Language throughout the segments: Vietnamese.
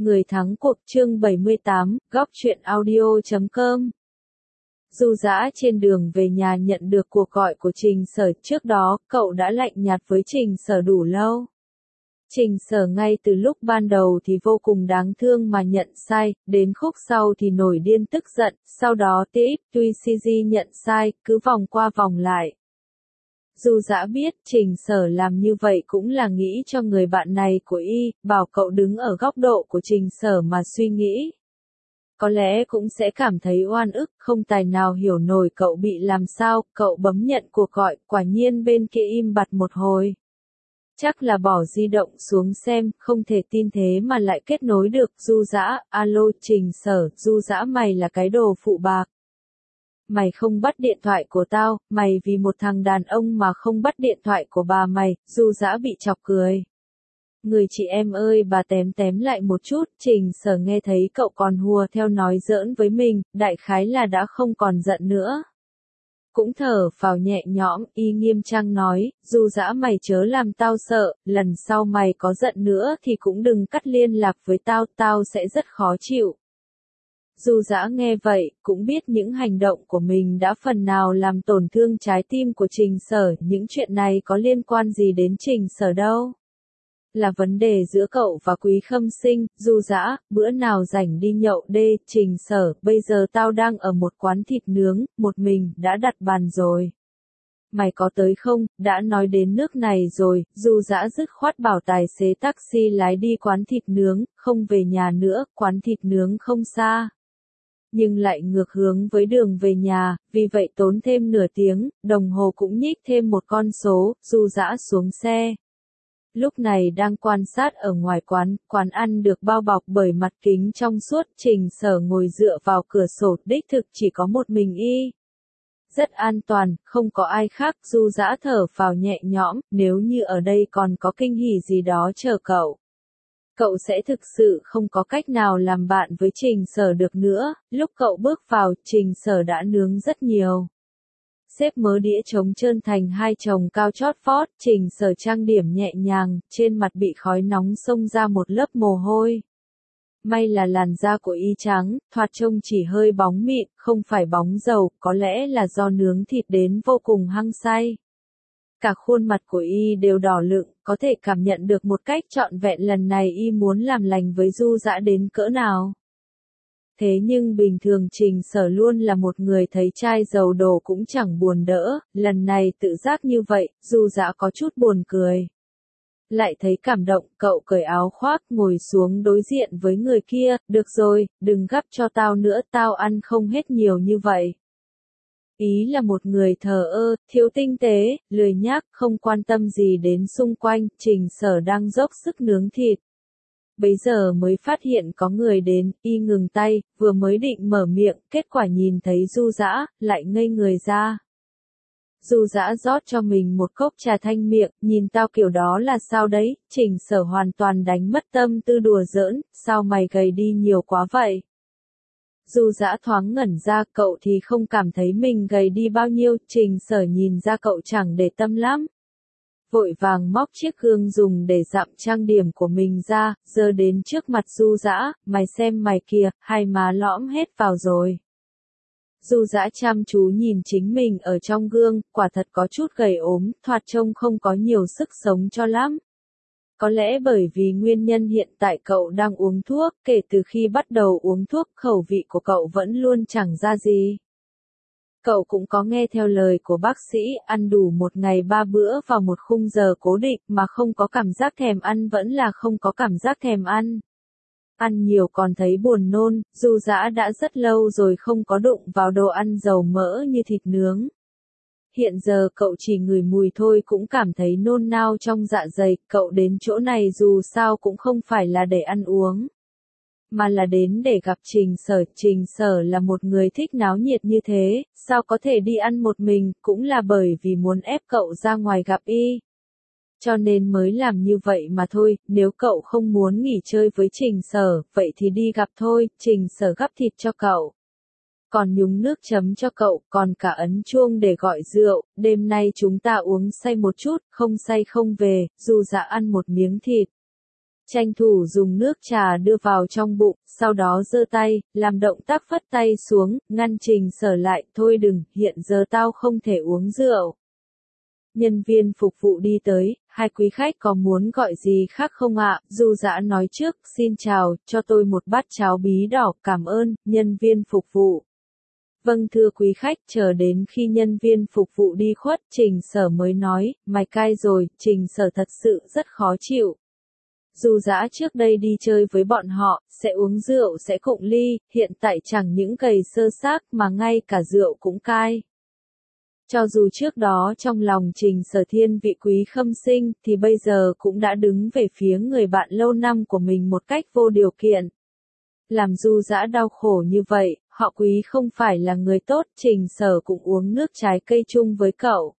Người thắng cuộc chương 78, góc truyện audio.com. Du Dã trên đường về nhà nhận được cuộc gọi của Trình Sở, trước đó, cậu đã lạnh nhạt với Trình Sở đủ lâu. Trình Sở ngay từ lúc ban đầu thì vô cùng đáng thương mà nhận sai, đến khúc sau thì nổi điên tức giận, sau đó tuy CG nhận sai, cứ vòng qua vòng lại. Du Dã biết Trình Sở làm như vậy cũng là nghĩ cho người bạn này của y, bảo cậu đứng ở góc độ của Trình Sở mà suy nghĩ. Có lẽ cũng sẽ cảm thấy oan ức, không tài nào hiểu nổi cậu bị làm sao, cậu bấm nhận cuộc gọi, quả nhiên bên kia im bặt một hồi. Chắc là bỏ di động xuống xem, không thể tin thế mà lại kết nối được. Du Dã, alo Trình Sở, Du Dã mày là cái đồ phụ bạc. Mày không bắt điện thoại của tao, mày vì một thằng đàn ông mà không bắt điện thoại của bà mày. Du Dã bị chọc cười. Người chị em ơi, bà tém lại một chút. Trình Sở nghe thấy cậu còn hùa theo nói giỡn với mình, đại khái là đã không còn giận nữa. Cũng thở phào nhẹ nhõm, y nghiêm trang nói, Du Dã mày chớ làm tao sợ, lần sau mày có giận nữa thì cũng đừng cắt liên lạc với tao, tao sẽ rất khó chịu. Du Dã nghe vậy, cũng biết những hành động của mình đã phần nào làm tổn thương trái tim của Trình Sở, những chuyện này có liên quan gì đến Trình Sở đâu. Là vấn đề giữa cậu và Quý Khâm Sinh. Du Dã, bữa nào rảnh đi nhậu đê. Trình Sở, bây giờ tao đang ở một quán thịt nướng, một mình, đã đặt bàn rồi. Mày có tới không? Đã nói đến nước này rồi. Du Dã dứt khoát bảo tài xế taxi lái đi quán thịt nướng, không về nhà nữa, quán thịt nướng không xa. Nhưng lại ngược hướng với đường về nhà, vì vậy tốn thêm nửa tiếng, đồng hồ cũng nhích thêm một con số. Du Dã xuống xe. Lúc này đang quan sát ở ngoài quán ăn được bao bọc bởi mặt kính trong suốt. Trình Sở ngồi dựa vào cửa sổ, đích thực chỉ có một mình y. Rất an toàn, không có ai khác. Du Dã thở phào nhẹ nhõm, nếu như ở đây còn có kinh hỉ gì đó chờ cậu. Cậu sẽ thực sự không có cách nào làm bạn với Trình Sở được nữa. Lúc cậu bước vào, Trình Sở đã nướng rất nhiều. Xếp mớ đĩa trống trơn thành hai chồng cao chót vót. Trình Sở trang điểm nhẹ nhàng, trên mặt bị khói nóng xông ra một lớp mồ hôi. May là làn da của y trắng, thoạt trông chỉ hơi bóng mịn, không phải bóng dầu, có lẽ là do nướng thịt đến vô cùng hăng say. Cả khuôn mặt của y đều đỏ lựng, có thể cảm nhận được một cách trọn vẹn lần này y muốn làm lành với Du Dã đến cỡ nào. Thế nhưng bình thường Trình Sở luôn là một người thấy chai dầu đổ cũng chẳng buồn đỡ, lần này tự giác như vậy, Du Dã có chút buồn cười. Lại thấy cảm động, cậu cởi áo khoác ngồi xuống đối diện với người kia, được rồi, đừng gắp cho tao nữa, tao ăn không hết nhiều như vậy. Ý là một người thờ ơ, thiếu tinh tế, lười nhác, không quan tâm gì đến xung quanh. Trình Sở đang dốc sức nướng thịt. Bấy giờ mới phát hiện có người đến, y ngừng tay, vừa mới định mở miệng, kết quả nhìn thấy Du Dã, lại ngây người ra. Du Dã rót cho mình một cốc trà thanh miệng, nhìn tao kiểu đó là sao đấy. Trình Sở hoàn toàn đánh mất tâm tư đùa giỡn, sao mày gầy đi nhiều quá vậy? Du Dã thoáng ngẩn ra, cậu thì không cảm thấy mình gầy đi bao nhiêu. Trình Sở nhìn ra cậu chẳng để tâm lắm. Vội vàng móc chiếc gương dùng để dặm trang điểm của mình ra, giơ đến trước mặt Du Dã, mày xem mày kìa, hai má lõm hết vào rồi. Du Dã chăm chú nhìn chính mình ở trong gương, quả thật có chút gầy ốm, thoạt trông không có nhiều sức sống cho lắm. Có lẽ bởi vì nguyên nhân hiện tại cậu đang uống thuốc, kể từ khi bắt đầu uống thuốc, khẩu vị của cậu vẫn luôn chẳng ra gì. Cậu cũng có nghe theo lời của bác sĩ, ăn đủ một ngày 3 bữa vào một khung giờ cố định mà không có cảm giác thèm ăn vẫn là không có cảm giác thèm ăn. Ăn nhiều còn thấy buồn nôn. Du Dã đã rất lâu rồi không có đụng vào đồ ăn dầu mỡ như thịt nướng. Hiện giờ cậu chỉ ngửi mùi thôi cũng cảm thấy nôn nao trong dạ dày. Cậu đến chỗ này dù sao cũng không phải là để ăn uống, mà là đến để gặp Trình Sở. Trình Sở là một người thích náo nhiệt như thế, sao có thể đi ăn một mình, cũng là bởi vì muốn ép cậu ra ngoài gặp y. Cho nên mới làm như vậy mà thôi. Nếu cậu không muốn nghỉ chơi với Trình Sở, vậy thì đi gặp thôi. Trình Sở gắp thịt cho cậu, còn nhúng nước chấm cho cậu, còn cả ấn chuông để gọi rượu. Đêm nay chúng ta uống say một chút, không say không về. Du Dã ăn một miếng thịt. Tranh thủ dùng nước trà đưa vào trong bụng, sau đó giơ tay, làm động tác phất tay xuống, ngăn Trình Sở lại, thôi đừng, hiện giờ tao không thể uống rượu. Nhân viên phục vụ đi tới, hai quý khách có muốn gọi gì khác không ạ? Du Dã nói trước, xin chào, cho tôi một bát cháo bí đỏ, cảm ơn, nhân viên phục vụ. Vâng thưa quý khách, chờ đến khi nhân viên phục vụ đi khuất, Trình Sở mới nói, mày cai rồi, Trình Sở thật sự rất khó chịu. Du Dã trước đây đi chơi với bọn họ, sẽ uống rượu sẽ cụng ly, hiện tại chẳng những cày sơ xác mà ngay cả rượu cũng cai. Cho dù trước đó trong lòng Trình Sở thiên vị Quý Khâm Sinh, thì bây giờ cũng đã đứng về phía người bạn lâu năm của mình một cách vô điều kiện. Làm Du Dã đau khổ như vậy, họ Quý không phải là người tốt, Trình Sở cũng uống nước trái cây chung với cậu.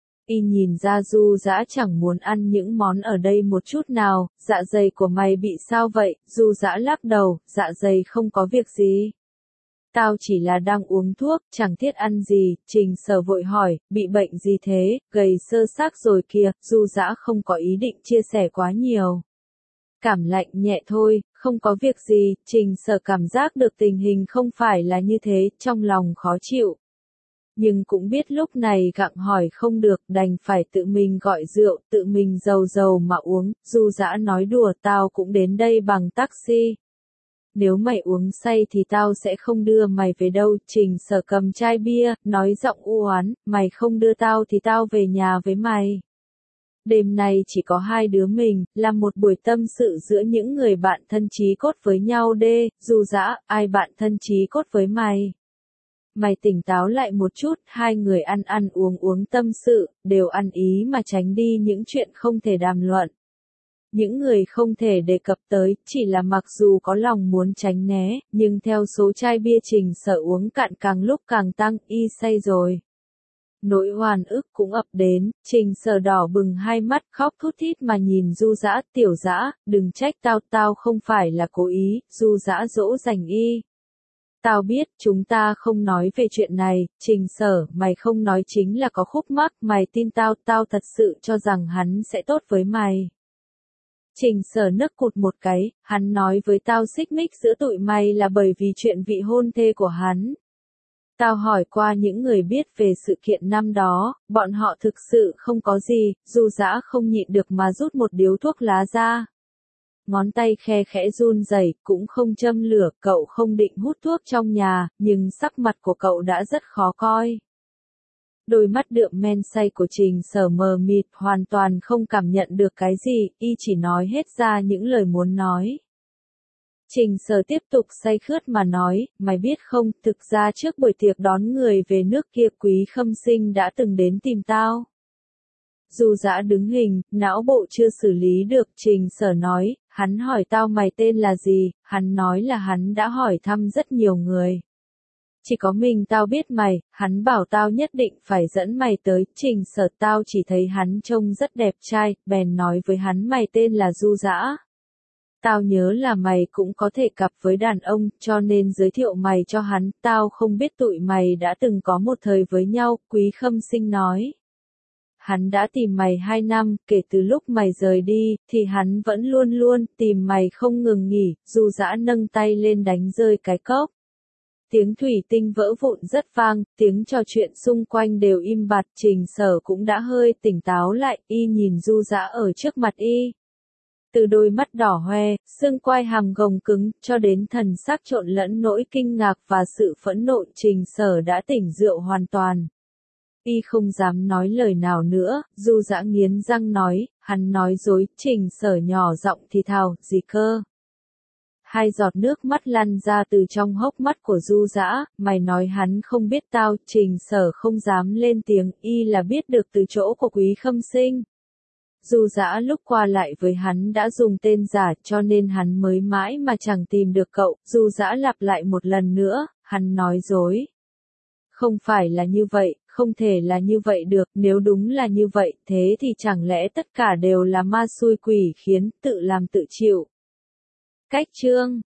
Y nhìn ra Du Dã chẳng muốn ăn những món ở đây một chút nào, dạ dày của mày bị sao vậy? Du Dã lắc đầu, dạ dày không có việc gì. Tao chỉ là đang uống thuốc, chẳng thiết ăn gì, Trình Sở vội hỏi, bị bệnh gì thế, gầy sơ xác rồi kìa, Du Dã không có ý định chia sẻ quá nhiều. Cảm lạnh nhẹ thôi, không có việc gì, Trình Sở cảm giác được tình hình không phải là như thế, trong lòng khó chịu. Nhưng cũng biết lúc này gặng hỏi không được, đành phải tự mình gọi rượu, tự mình dầu mà uống, Du Dã nói đùa tao cũng đến đây bằng taxi. Nếu mày uống say thì tao sẽ không đưa mày về đâu, Trình Sở cầm chai bia, nói giọng u oán, mày không đưa tao thì tao về nhà với mày. Đêm nay chỉ có hai đứa mình, là một buổi tâm sự giữa những người bạn thân chí cốt với nhau đê, Du Dã, ai bạn thân chí cốt với mày? Mày tỉnh táo lại một chút, hai người ăn uống tâm sự, đều ăn ý mà tránh đi những chuyện không thể đàm luận. Những người không thể đề cập tới, chỉ là mặc dù có lòng muốn tránh né, nhưng theo số chai bia Trình Sở uống cạn càng lúc càng tăng, y say rồi. Nỗi oan ức cũng ập đến, Trình Sở đỏ bừng hai mắt khóc thút thít mà nhìn Du Dã, tiểu Dã, đừng trách tao không phải là cố ý, Du Dã dỗ dành y. Tao biết, chúng ta không nói về chuyện này, Trình Sở, mày không nói chính là có khúc mắc, mày tin tao thật sự cho rằng hắn sẽ tốt với mày. Trình Sở nức cụt một cái, hắn nói với tao xích mích giữa tụi mày là bởi vì chuyện vị hôn thê của hắn. Tao hỏi qua những người biết về sự kiện năm đó, bọn họ thực sự không có gì, Du Dã không nhịn được mà rút một điếu thuốc lá ra. Ngón tay khe khẽ run rẩy, cũng không châm lửa, cậu không định hút thuốc trong nhà, nhưng sắc mặt của cậu đã rất khó coi. Đôi mắt đượm men say của Trình Sở mờ mịt, hoàn toàn không cảm nhận được cái gì, y chỉ nói hết ra những lời muốn nói. Trình Sở tiếp tục say khướt mà nói, mày biết không, thực ra trước buổi tiệc đón người về nước kia Quý Khâm Sinh đã từng đến tìm tao. Du Dã đứng hình, não bộ chưa xử lý được, Trình Sở nói, hắn hỏi tao mày tên là gì, hắn nói là hắn đã hỏi thăm rất nhiều người. Chỉ có mình tao biết mày, hắn bảo tao nhất định phải dẫn mày tới, Trình Sở tao chỉ thấy hắn trông rất đẹp trai, bèn nói với hắn mày tên là Du Dã. Tao nhớ là mày cũng có thể cặp với đàn ông, cho nên giới thiệu mày cho hắn, tao không biết tụi mày đã từng có một thời với nhau, Quý Khâm Sinh nói. Hắn đã tìm mày 2 năm, kể từ lúc mày rời đi, thì hắn vẫn luôn luôn tìm mày không ngừng nghỉ, Du Dã nâng tay lên đánh rơi cái cốc. Tiếng thủy tinh vỡ vụn rất vang, tiếng trò chuyện xung quanh đều im bặt, Trình Sở cũng đã hơi tỉnh táo lại, y nhìn Du Dã ở trước mặt y. Từ đôi mắt đỏ hoe, xương quai hàm gồng cứng, cho đến thần sắc trộn lẫn nỗi kinh ngạc và sự phẫn nộ, Trình Sở đã tỉnh rượu hoàn toàn. Y không dám nói lời nào nữa, Du Dã nghiến răng nói, hắn nói dối, Trình Sở nhỏ giọng thì thào, gì cơ? Hai giọt nước mắt lăn ra từ trong hốc mắt của Du Dã, mày nói hắn không biết tao, Trình Sở không dám lên tiếng, y là biết được từ chỗ của Quý Khâm Sinh. Du Dã lúc qua lại với hắn đã dùng tên giả cho nên hắn mới mãi mà chẳng tìm được cậu, Du Dã lặp lại một lần nữa, hắn nói dối. Không phải là như vậy, không thể là như vậy được, nếu đúng là như vậy, thế thì chẳng lẽ tất cả đều là ma xui quỷ khiến, tự làm tự chịu. Cách chương